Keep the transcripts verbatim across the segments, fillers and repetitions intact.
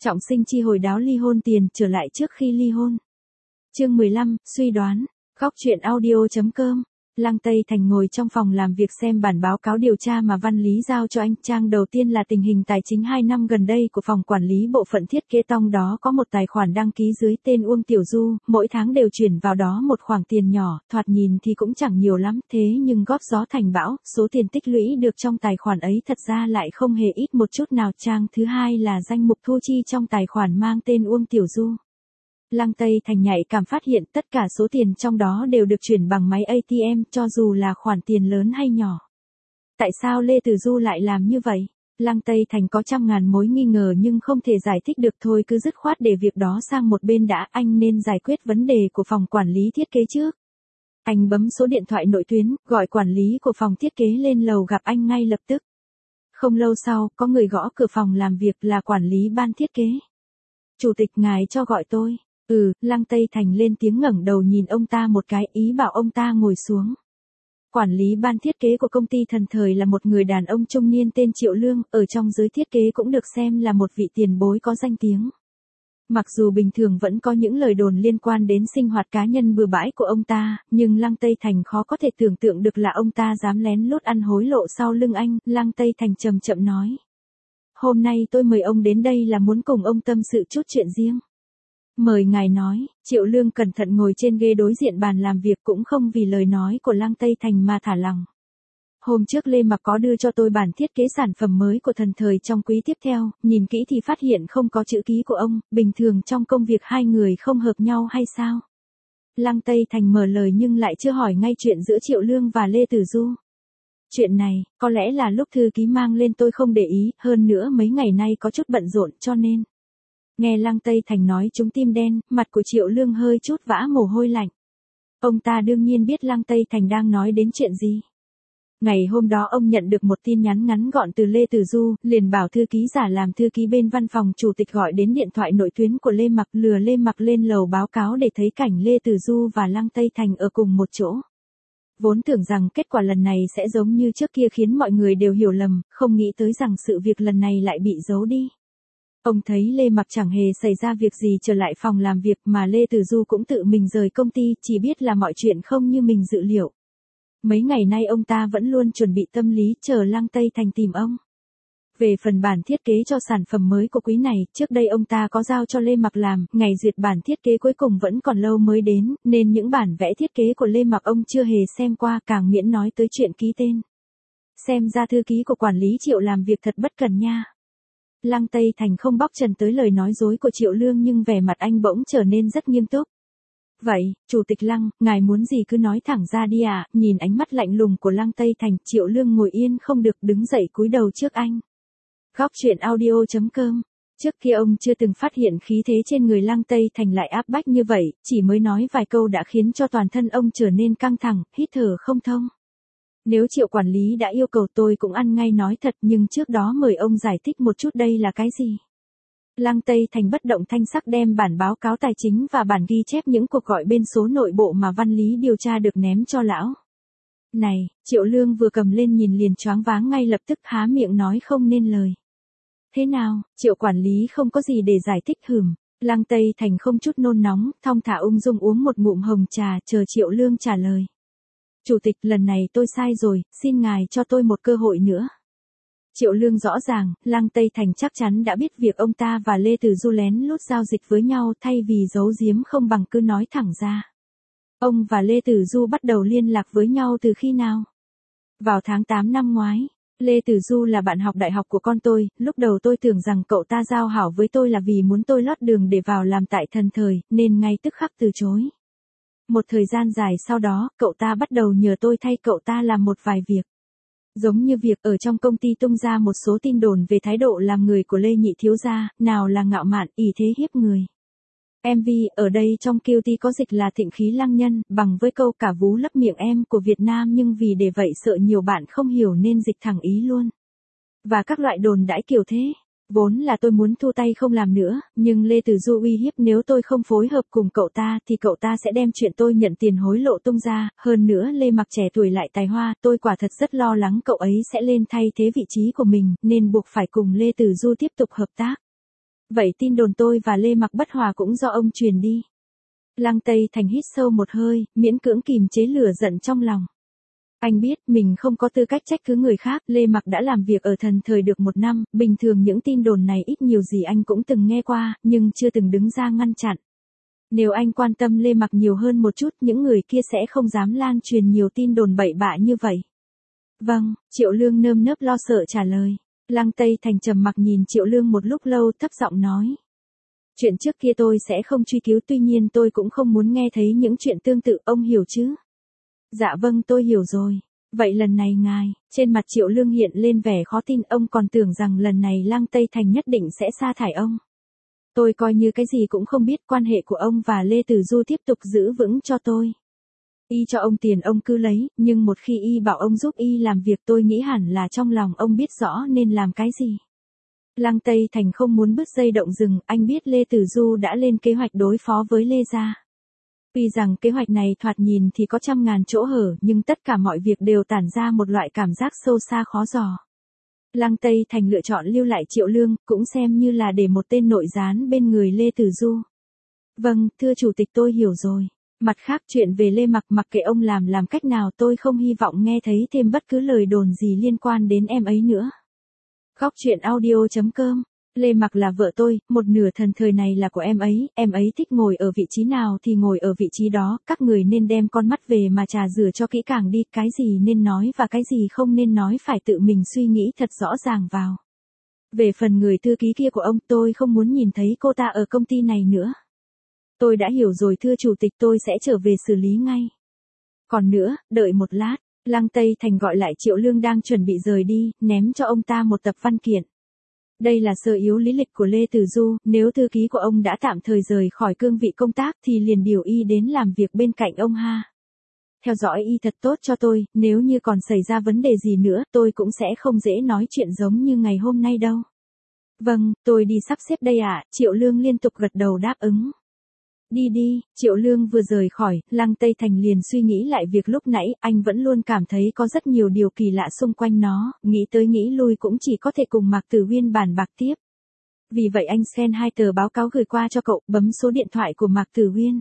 Trọng sinh chi hồi đáo ly hôn tiền trở lại trước khi ly hôn. Chương mười lăm, suy đoán. Góc truyện audio.com. Lăng Tây Thành ngồi trong phòng làm việc xem bản báo cáo điều tra mà Văn Lý giao cho anh. Trang đầu tiên là tình hình tài chính hai năm gần đây của phòng quản lý bộ phận thiết kế, trong đó có một tài khoản đăng ký dưới tên Uông Tiểu Du, mỗi tháng đều chuyển vào đó một khoản tiền nhỏ, thoạt nhìn thì cũng chẳng nhiều lắm, thế nhưng góp gió thành bão, số tiền tích lũy được trong tài khoản ấy thật ra lại không hề ít một chút nào. Trang thứ hai là danh mục thu chi trong tài khoản mang tên Uông Tiểu Du. Lăng Tây Thành nhạy cảm phát hiện tất cả số tiền trong đó đều được chuyển bằng máy a tê em, cho dù là khoản tiền lớn hay nhỏ. Tại sao Lê Tử Du lại làm như vậy? Lăng Tây Thành có trăm ngàn mối nghi ngờ nhưng không thể giải thích được, thôi cứ dứt khoát để việc đó sang một bên đã, anh nên giải quyết vấn đề của phòng quản lý thiết kế trước. Anh bấm số điện thoại nội tuyến, gọi quản lý của phòng thiết kế lên lầu gặp anh ngay lập tức. Không lâu sau, có người gõ cửa phòng làm việc, là quản lý ban thiết kế. Chủ tịch, ngài cho gọi tôi. Ừ, Lăng Tây Thành lên tiếng, ngẩng đầu nhìn ông ta một cái, ý bảo ông ta ngồi xuống. Quản lý ban thiết kế của công ty Thần Thời là một người đàn ông trung niên tên Triệu Lương, ở trong giới thiết kế cũng được xem là một vị tiền bối có danh tiếng. Mặc dù bình thường vẫn có những lời đồn liên quan đến sinh hoạt cá nhân bừa bãi của ông ta, nhưng Lăng Tây Thành khó có thể tưởng tượng được là ông ta dám lén lút ăn hối lộ sau lưng anh. Lăng Tây Thành chậm chậm nói. Hôm nay tôi mời ông đến đây là muốn cùng ông tâm sự chút chuyện riêng. Mời ngài nói. Triệu Lương cẩn thận ngồi trên ghế đối diện bàn làm việc, cũng không vì lời nói của Lăng Tây Thành mà thả lỏng. Hôm trước Lê Mặc có đưa cho tôi bản thiết kế sản phẩm mới của Thần Thời trong quý tiếp theo, nhìn kỹ thì phát hiện không có chữ ký của ông, bình thường trong công việc hai người không hợp nhau hay sao? Lăng Tây Thành mở lời nhưng lại chưa hỏi ngay chuyện giữa Triệu Lương và Lê Tử Du. Chuyện này, có lẽ là lúc thư ký mang lên tôi không để ý, hơn nữa mấy ngày nay có chút bận rộn cho nên. Nghe Lăng Tây Thành nói trúng tim đen, mặt của Triệu Lương hơi chút vã mồ hôi lạnh. Ông ta đương nhiên biết Lăng Tây Thành đang nói đến chuyện gì. Ngày hôm đó ông nhận được một tin nhắn ngắn gọn từ Lê Tử Du, liền bảo thư ký giả làm thư ký bên văn phòng chủ tịch gọi đến điện thoại nội tuyến của Lê Mặc, lừa Lê Mặc lên lầu báo cáo để thấy cảnh Lê Tử Du và Lăng Tây Thành ở cùng một chỗ. Vốn tưởng rằng kết quả lần này sẽ giống như trước kia khiến mọi người đều hiểu lầm, không nghĩ tới rằng sự việc lần này lại bị giấu đi. Ông thấy Lê Mặc chẳng hề xảy ra việc gì trở lại phòng làm việc, mà Lê Tử Du cũng tự mình rời công ty, chỉ biết là mọi chuyện không như mình dự liệu. Mấy ngày nay ông ta vẫn luôn chuẩn bị tâm lý chờ Lăng Tây Thành tìm ông. Về phần bản thiết kế cho sản phẩm mới của quý này, trước đây ông ta có giao cho Lê Mặc làm, ngày duyệt bản thiết kế cuối cùng vẫn còn lâu mới đến, nên những bản vẽ thiết kế của Lê Mặc ông chưa hề xem qua, càng miễn nói tới chuyện ký tên. Xem ra thư ký của quản lý Triệu làm việc thật bất cần nha. Lăng Tây Thành không bóc trần tới lời nói dối của Triệu Lương nhưng vẻ mặt anh bỗng trở nên rất nghiêm túc. Vậy, Chủ tịch Lăng, ngài muốn gì cứ nói thẳng ra đi ạ. À? Nhìn ánh mắt lạnh lùng của Lăng Tây Thành, Triệu Lương ngồi yên không được, đứng dậy cúi đầu trước anh. Góc truyện audio.com. Trước kia ông chưa từng phát hiện khí thế trên người Lăng Tây Thành lại áp bách như vậy, chỉ mới nói vài câu đã khiến cho toàn thân ông trở nên căng thẳng, hít thở không thông. Nếu Triệu quản lý đã yêu cầu tôi cũng ăn ngay nói thật, nhưng trước đó mời ông giải thích một chút đây là cái gì. Lăng Tây Thành bất động thanh sắc đem bản báo cáo tài chính và bản ghi chép những cuộc gọi bên số nội bộ mà Văn Lý điều tra được ném cho lão. Này, Triệu Lương vừa cầm lên nhìn liền choáng váng, ngay lập tức há miệng nói không nên lời. Thế nào, Triệu quản lý không có gì để giải thích hừm. Lăng Tây Thành không chút nôn nóng, thong thả ung dung uống một ngụm hồng trà, chờ Triệu Lương trả lời. Chủ tịch, lần này tôi sai rồi, xin ngài cho tôi một cơ hội nữa. Triệu Lương rõ ràng, Lăng Tây Thành chắc chắn đã biết việc ông ta và Lê Tử Du lén lút giao dịch với nhau, thay vì giấu giếm không bằng cứ nói thẳng ra. Ông và Lê Tử Du bắt đầu liên lạc với nhau từ khi nào? Vào tháng tám năm ngoái. Lê Tử Du là bạn học đại học của con tôi, lúc đầu tôi tưởng rằng cậu ta giao hảo với tôi là vì muốn tôi lót đường để vào làm tại Thần Thời, nên ngay tức khắc từ chối. Một thời gian dài sau đó, cậu ta bắt đầu nhờ tôi thay cậu ta làm một vài việc. Giống như việc ở trong công ty tung ra một số tin đồn về thái độ làm người của Lê Nhị thiếu gia, nào là ngạo mạn, ỷ thế hiếp người. em vê ở đây trong Q T có dịch là thịnh khí lăng nhân, bằng với câu cả vú lấp miệng em của Việt Nam, nhưng vì để vậy sợ nhiều bạn không hiểu nên dịch thẳng ý luôn. Và các loại đồn đãi kiểu thế. Vốn là tôi muốn thu tay không làm nữa, nhưng Lê Tử Du uy hiếp nếu tôi không phối hợp cùng cậu ta thì cậu ta sẽ đem chuyện tôi nhận tiền hối lộ tung ra, hơn nữa Lê Mặc trẻ tuổi lại tài hoa, tôi quả thật rất lo lắng cậu ấy sẽ lên thay thế vị trí của mình, nên buộc phải cùng Lê Tử Du tiếp tục hợp tác. Vậy tin đồn tôi và Lê Mặc bất hòa cũng do ông truyền đi. Lăng Tây Thành hít sâu một hơi, miễn cưỡng kìm chế lửa giận trong lòng. Anh biết mình không có tư cách trách cứ người khác, Lê Mặc đã làm việc ở Thần Thời được một năm, bình thường những tin đồn này ít nhiều gì anh cũng từng nghe qua, nhưng chưa từng đứng ra ngăn chặn. Nếu anh quan tâm Lê Mặc nhiều hơn một chút, những người kia sẽ không dám lan truyền nhiều tin đồn bậy bạ như vậy. Vâng, Triệu Lương nơm nớp lo sợ trả lời. Lăng Tây Thành trầm mặc nhìn Triệu Lương một lúc lâu, thấp giọng nói. Chuyện trước kia tôi sẽ không truy cứu, tuy nhiên tôi cũng không muốn nghe thấy những chuyện tương tự, ông hiểu chứ? Dạ vâng, tôi hiểu rồi. Vậy lần này ngài, trên mặt Triệu Lương hiện lên vẻ khó tin, ông còn tưởng rằng lần này Lăng Tây Thành nhất định sẽ sa thải ông. Tôi coi như cái gì cũng không biết, quan hệ của ông và Lê Tử Du tiếp tục giữ vững cho tôi. Y cho ông tiền ông cứ lấy, nhưng một khi Y bảo ông giúp Y làm việc tôi nghĩ hẳn là trong lòng ông biết rõ nên làm cái gì. Lăng Tây Thành không muốn bứt dây động rừng, anh biết Lê Tử Du đã lên kế hoạch đối phó với Lê gia. Tuy rằng kế hoạch này thoạt nhìn thì có trăm ngàn chỗ hở, nhưng tất cả mọi việc đều tản ra một loại cảm giác sâu xa khó dò. Lăng Tây Thành lựa chọn lưu lại Triệu Lương, cũng xem như là để một tên nội gián bên người Lê Tử Du. Vâng, thưa chủ tịch, tôi hiểu rồi. Mặt khác, chuyện về Lê Mặc, mặc kệ ông làm làm cách nào, tôi không hy vọng nghe thấy thêm bất cứ lời đồn gì liên quan đến em ấy nữa. Góc truyện audio chấm com. Lê Mặc là vợ tôi, một nửa Thần Thời này là của em ấy, em ấy thích ngồi ở vị trí nào thì ngồi ở vị trí đó, các người nên đem con mắt về mà trà rửa cho kỹ càng đi, cái gì nên nói và cái gì không nên nói phải tự mình suy nghĩ thật rõ ràng vào. Về phần người thư ký kia của ông, tôi không muốn nhìn thấy cô ta ở công ty này nữa. Tôi đã hiểu rồi thưa chủ tịch, tôi sẽ trở về xử lý ngay. Còn nữa, đợi một lát, Lăng Tây Thành gọi lại Triệu Lương đang chuẩn bị rời đi, ném cho ông ta một tập văn kiện. Đây là sơ yếu lý lịch của Lê Tử Du, nếu thư ký của ông đã tạm thời rời khỏi cương vị công tác thì liền điều Y đến làm việc bên cạnh ông ha. Theo dõi Y thật tốt cho tôi, nếu như còn xảy ra vấn đề gì nữa, tôi cũng sẽ không dễ nói chuyện giống như ngày hôm nay đâu. Vâng, tôi đi sắp xếp đây ạ, Triệu Lương liên tục gật đầu đáp ứng. Đi đi, Triệu Lương vừa rời khỏi, Lăng Tây Thành liền suy nghĩ lại việc lúc nãy, anh vẫn luôn cảm thấy có rất nhiều điều kỳ lạ xung quanh nó, nghĩ tới nghĩ lui cũng chỉ có thể cùng Mạc Tử Uyên bàn bạc tiếp. Vì vậy anh scan hai tờ báo cáo gửi qua cho cậu, bấm số điện thoại của Mạc Tử Uyên.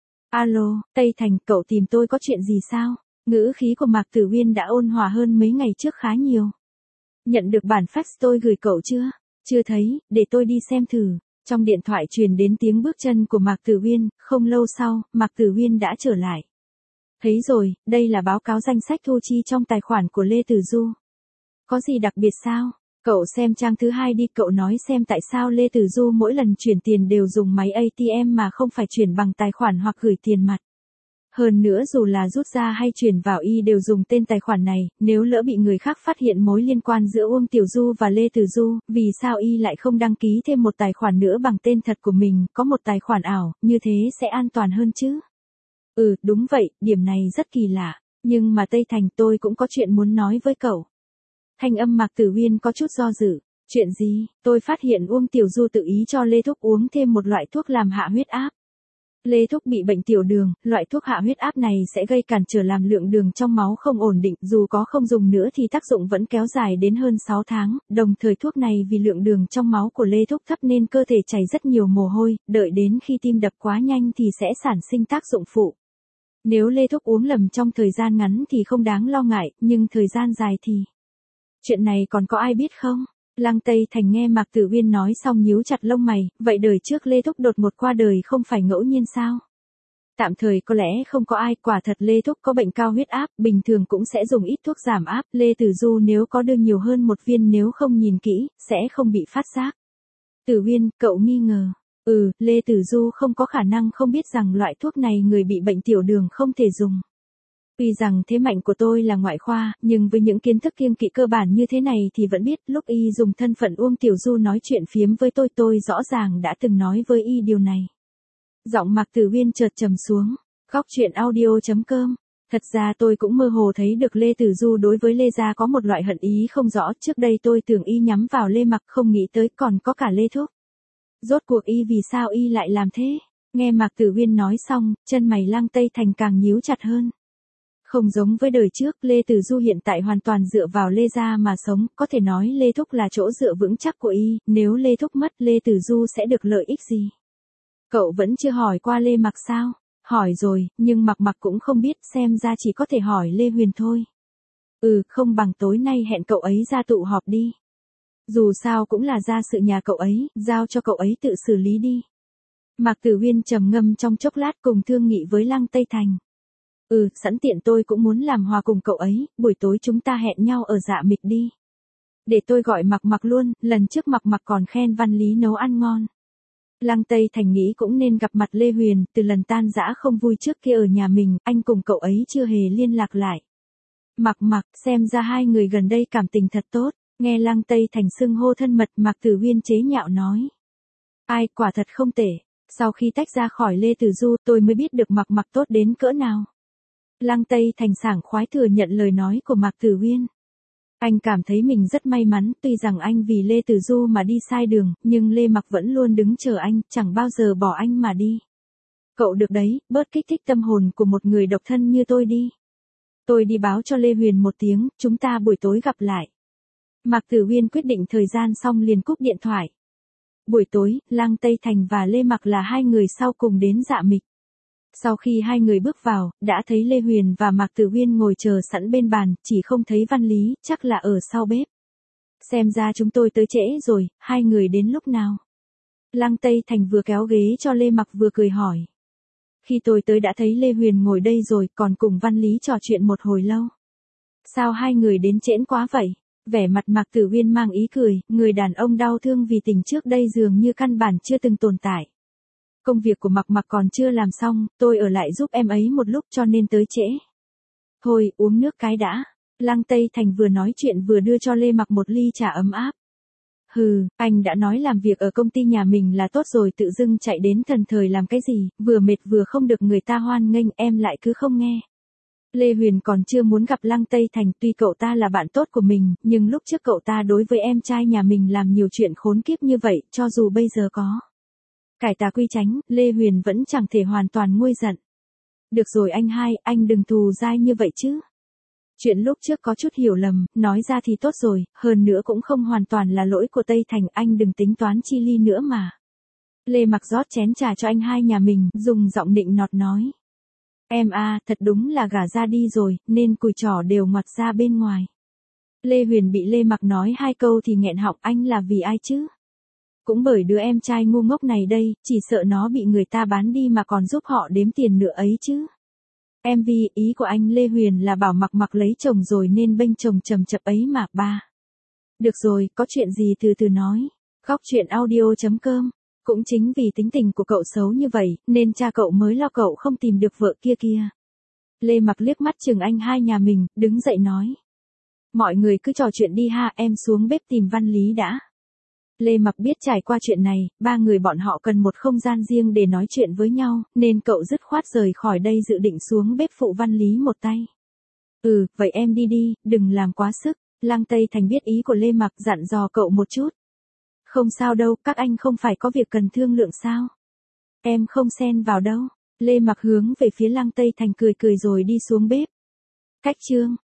Alo, Tây Thành, cậu tìm tôi có chuyện gì sao? Ngữ khí của Mạc Tử Uyên đã ôn hòa hơn mấy ngày trước khá nhiều. Nhận được bản fax tôi gửi cậu chưa? Chưa thấy, để tôi đi xem thử. Trong điện thoại truyền đến tiếng bước chân của Mạc Tử Uyên, không lâu sau, Mạc Tử Uyên đã trở lại. Thấy rồi, đây là báo cáo danh sách thu chi trong tài khoản của Lê Tử Du. Có gì đặc biệt sao? Cậu xem trang thứ hai đi, cậu nói xem tại sao Lê Tử Du mỗi lần chuyển tiền đều dùng máy a tê em mà không phải chuyển bằng tài khoản hoặc gửi tiền mặt. Hơn nữa dù là rút ra hay chuyển vào Y đều dùng tên tài khoản này, nếu lỡ bị người khác phát hiện mối liên quan giữa Uông Tiểu Du và Lê Tử Du, vì sao Y lại không đăng ký thêm một tài khoản nữa bằng tên thật của mình, có một tài khoản ảo, như thế sẽ an toàn hơn chứ? Ừ, đúng vậy, điểm này rất kỳ lạ, nhưng mà Tây Thành, tôi cũng có chuyện muốn nói với cậu. Thanh âm Mạc Tử Uyên có chút do dự. Chuyện gì? Tôi phát hiện Uông Tiểu Du tự ý cho Lê Thúc uống thêm một loại thuốc làm hạ huyết áp. Lê Thúc bị bệnh tiểu đường, loại thuốc hạ huyết áp này sẽ gây cản trở làm lượng đường trong máu không ổn định, dù có không dùng nữa thì tác dụng vẫn kéo dài đến hơn sáu tháng, đồng thời thuốc này vì lượng đường trong máu của Lê Thúc thấp nên cơ thể chảy rất nhiều mồ hôi, đợi đến khi tim đập quá nhanh thì sẽ sản sinh tác dụng phụ. Nếu Lê Thúc uống lầm trong thời gian ngắn thì không đáng lo ngại, nhưng thời gian dài thì... Chuyện này còn có ai biết không? Lăng Tây Thành nghe Mạc Tử Uyên nói xong nhíu chặt lông mày, vậy đời trước Lê Thúc đột ngột qua đời không phải ngẫu nhiên sao? Tạm thời có lẽ không có ai, quả thật Lê Thúc có bệnh cao huyết áp, bình thường cũng sẽ dùng ít thuốc giảm áp, Lê Tử Du nếu có đưa nhiều hơn một viên nếu không nhìn kỹ, sẽ không bị phát giác. Tử Uyên, cậu nghi ngờ. Ừ, Lê Tử Du không có khả năng không biết rằng loại thuốc này người bị bệnh tiểu đường không thể dùng. Tuy rằng thế mạnh của tôi là ngoại khoa, nhưng với những kiến thức kiêng kỵ cơ bản như thế này thì vẫn biết, lúc Y dùng thân phận Uông Tiểu Du nói chuyện phiếm với tôi, tôi rõ ràng đã từng nói với Y điều này. Giọng Mạc Tử Uyên chợt trầm xuống. Góc truyện audio chấm com. Thật ra tôi cũng mơ hồ thấy được Lê Tử Du đối với Lê gia có một loại hận ý không rõ, trước đây tôi tưởng Y nhắm vào Lê Mặc, không nghĩ tới còn có cả Lê Thúc. Rốt cuộc Y vì sao Y lại làm thế? Nghe Mạc Tử Uyên nói xong, chân mày Lăng Tây Thành càng nhíu chặt hơn. Không giống với đời trước, Lê Tử Du hiện tại hoàn toàn dựa vào Lê gia mà sống, có thể nói Lê Thúc là chỗ dựa vững chắc của y, nếu Lê Thúc mất Lê Tử Du sẽ được lợi ích gì? Cậu vẫn chưa hỏi qua Lê Mặc sao? Hỏi rồi, nhưng Mặc Mặc cũng không biết, xem ra chỉ có thể hỏi Lê Huyền thôi. Ừ, không bằng tối nay hẹn cậu ấy ra tụ họp đi. Dù sao cũng là gia sự nhà cậu ấy, giao cho cậu ấy tự xử lý đi. Mạc Tử Huyên trầm ngâm trong chốc lát cùng thương nghị với Lăng Tây Thành. Ừ, sẵn tiện tôi cũng muốn làm hòa cùng cậu ấy, buổi tối chúng ta hẹn nhau ở Dạ Mịch đi. Để tôi gọi Mặc Mặc luôn, lần trước Mặc Mặc còn khen Văn Lý nấu ăn ngon. Lăng Tây Thành nghĩ cũng nên gặp mặt Lê Huyền, từ lần tan rã không vui trước kia ở nhà mình, anh cùng cậu ấy chưa hề liên lạc lại. Mặc Mặc, xem ra hai người gần đây cảm tình thật tốt, nghe Lăng Tây Thành xưng hô thân mật, Mạc Tử Huyên chế nhạo nói. Ai, quả thật không tệ, sau khi tách ra khỏi Lê Tử Du tôi mới biết được Mặc Mặc tốt đến cỡ nào. Lăng Tây Thành sảng khoái thừa nhận lời nói của Mạc Tử Huyên. Anh cảm thấy mình rất may mắn, tuy rằng anh vì Lê Tử Du mà đi sai đường, nhưng Lê Mặc vẫn luôn đứng chờ anh, chẳng bao giờ bỏ anh mà đi. Cậu được đấy, bớt kích thích tâm hồn của một người độc thân như tôi đi. Tôi đi báo cho Lê Huyền một tiếng, chúng ta buổi tối gặp lại. Mạc Tử Huyên quyết định thời gian xong liền cúp điện thoại. Buổi tối, Lăng Tây Thành và Lê Mặc là hai người sau cùng đến Dạ Mịch. Sau khi hai người bước vào, đã thấy Lê Huyền và Mạc Tử Huyên ngồi chờ sẵn bên bàn, chỉ không thấy Văn Lý, chắc là ở sau bếp. Xem ra chúng tôi tới trễ rồi, hai người đến lúc nào? Lăng Tây Thành vừa kéo ghế cho Lê Mặc vừa cười hỏi. Khi tôi tới đã thấy Lê Huyền ngồi đây rồi, còn cùng Văn Lý trò chuyện một hồi lâu. Sao hai người đến trễ quá vậy? Vẻ mặt Mạc Tử Huyên mang ý cười, người đàn ông đau thương vì tình trước đây dường như căn bản chưa từng tồn tại. Công việc của Mặc Mặc còn chưa làm xong, tôi ở lại giúp em ấy một lúc cho nên tới trễ. Thôi, uống nước cái đã. Lăng Tây Thành vừa nói chuyện vừa đưa cho Lê Mặc một ly trà ấm áp. Hừ, anh đã nói làm việc ở công ty nhà mình là tốt rồi, tự dưng chạy đến Thần Thời làm cái gì, vừa mệt vừa không được người ta hoan nghênh, em lại cứ không nghe. Lê Huyền còn chưa muốn gặp Lăng Tây Thành, tuy cậu ta là bạn tốt của mình, nhưng lúc trước cậu ta đối với em trai nhà mình làm nhiều chuyện khốn kiếp như vậy, cho dù bây giờ có cải tà quy chánh, Lê Huyền vẫn chẳng thể hoàn toàn nguôi giận. Được rồi anh hai, anh đừng thù dai như vậy chứ. Chuyện lúc trước có chút hiểu lầm, nói ra thì tốt rồi, hơn nữa cũng không hoàn toàn là lỗi của Tây Thành, anh đừng tính toán chi ly nữa mà. Lê Mặc rót chén trà cho anh hai nhà mình, dùng giọng nịnh nọt nói. Em à, thật đúng là gả ra đi rồi, nên cùi trỏ đều ngoặt ra bên ngoài. Lê Huyền bị Lê Mặc nói hai câu thì nghẹn họng, anh là vì ai chứ? Cũng bởi đứa em trai ngu ngốc này đây, chỉ sợ nó bị người ta bán đi mà còn giúp họ đếm tiền nữa ấy chứ. Em vì ý của anh Lê Huyền là bảo Mặc Mặc lấy chồng rồi nên bênh chồng chầm chập ấy mà ba. Được rồi, có chuyện gì từ từ nói. Góc truyện audio chấm com. Cũng chính vì tính tình của cậu xấu như vậy, nên cha cậu mới lo cậu không tìm được vợ kia kia. Lê Mặc liếc mắt chừng anh hai nhà mình, đứng dậy nói. Mọi người cứ trò chuyện đi ha, em xuống bếp tìm Văn Lý đã. Lê Mặc biết trải qua chuyện này, ba người bọn họ cần một không gian riêng để nói chuyện với nhau, nên cậu dứt khoát rời khỏi đây dự định xuống bếp phụ Văn Lý một tay. Ừ, vậy em đi đi, đừng làm quá sức. Lăng Tây Thành biết ý của Lê Mặc dặn dò cậu một chút. Không sao đâu, các anh không phải có việc cần thương lượng sao? Em không xen vào đâu. Lê Mặc hướng về phía Lăng Tây Thành cười cười rồi đi xuống bếp. Cách chương